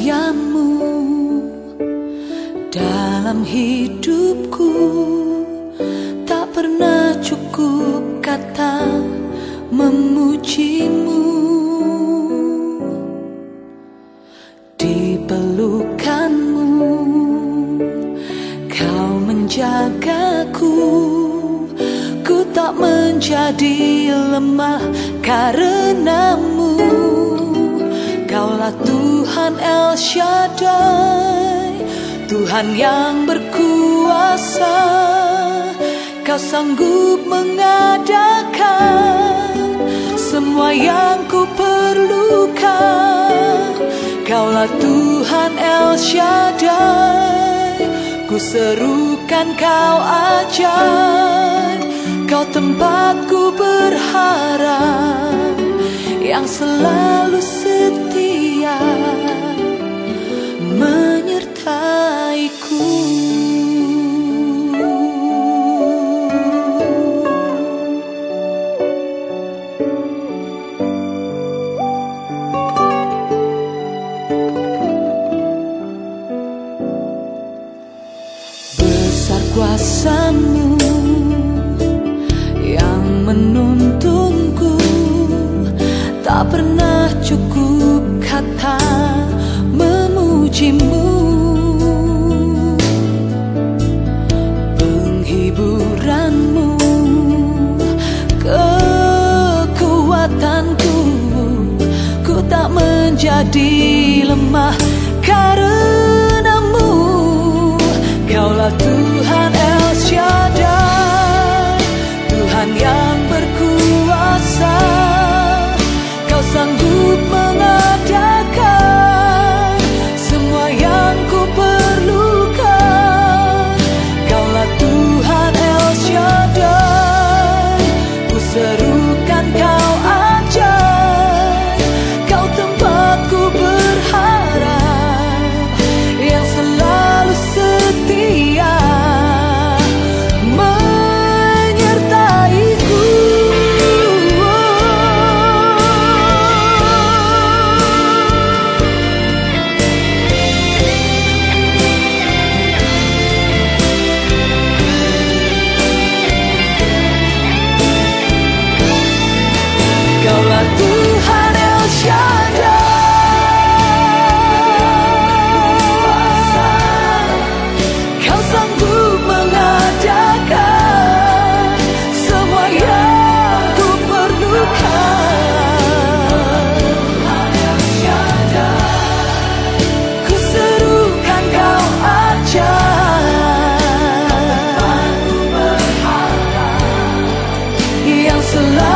pemberianmu dalam hidupku. Tak pernah cukup kata memujimu. Di pelukanmu kau menjagaku. Ku tak menjadi lemah karenamu. Kaulah Tuhan El Shaddai, Tuhan yang berkuasa. Kau sanggup mengadakan semua yang ku perlukan. Kaulah Tuhan El Shaddai, ku serukan kau ajaib. Kau tempatku berharap yang selalu setia menyertaiku. Besar kuasa-Mu yang menuntunku. Tak pernah cukup kata memujimu. Penghiburanmu, kekuatanku. Ku tak menjadi lemah karenamu. Kaulah Tuhan El Shaddai, Tuhan yang berkuasa. Kau sanggup mengadakan semua yang ku perlukan. Kaulah Tuhan El Shaddai, ku serukan kau ajaib. Kau tempatku berharap yang selalu setia menyertaiku. Kaulah Tuhan El Shaddai, Kau sanggup mengadakan semua yang ku perlukan. Ku serukan kau ajaib yang selalu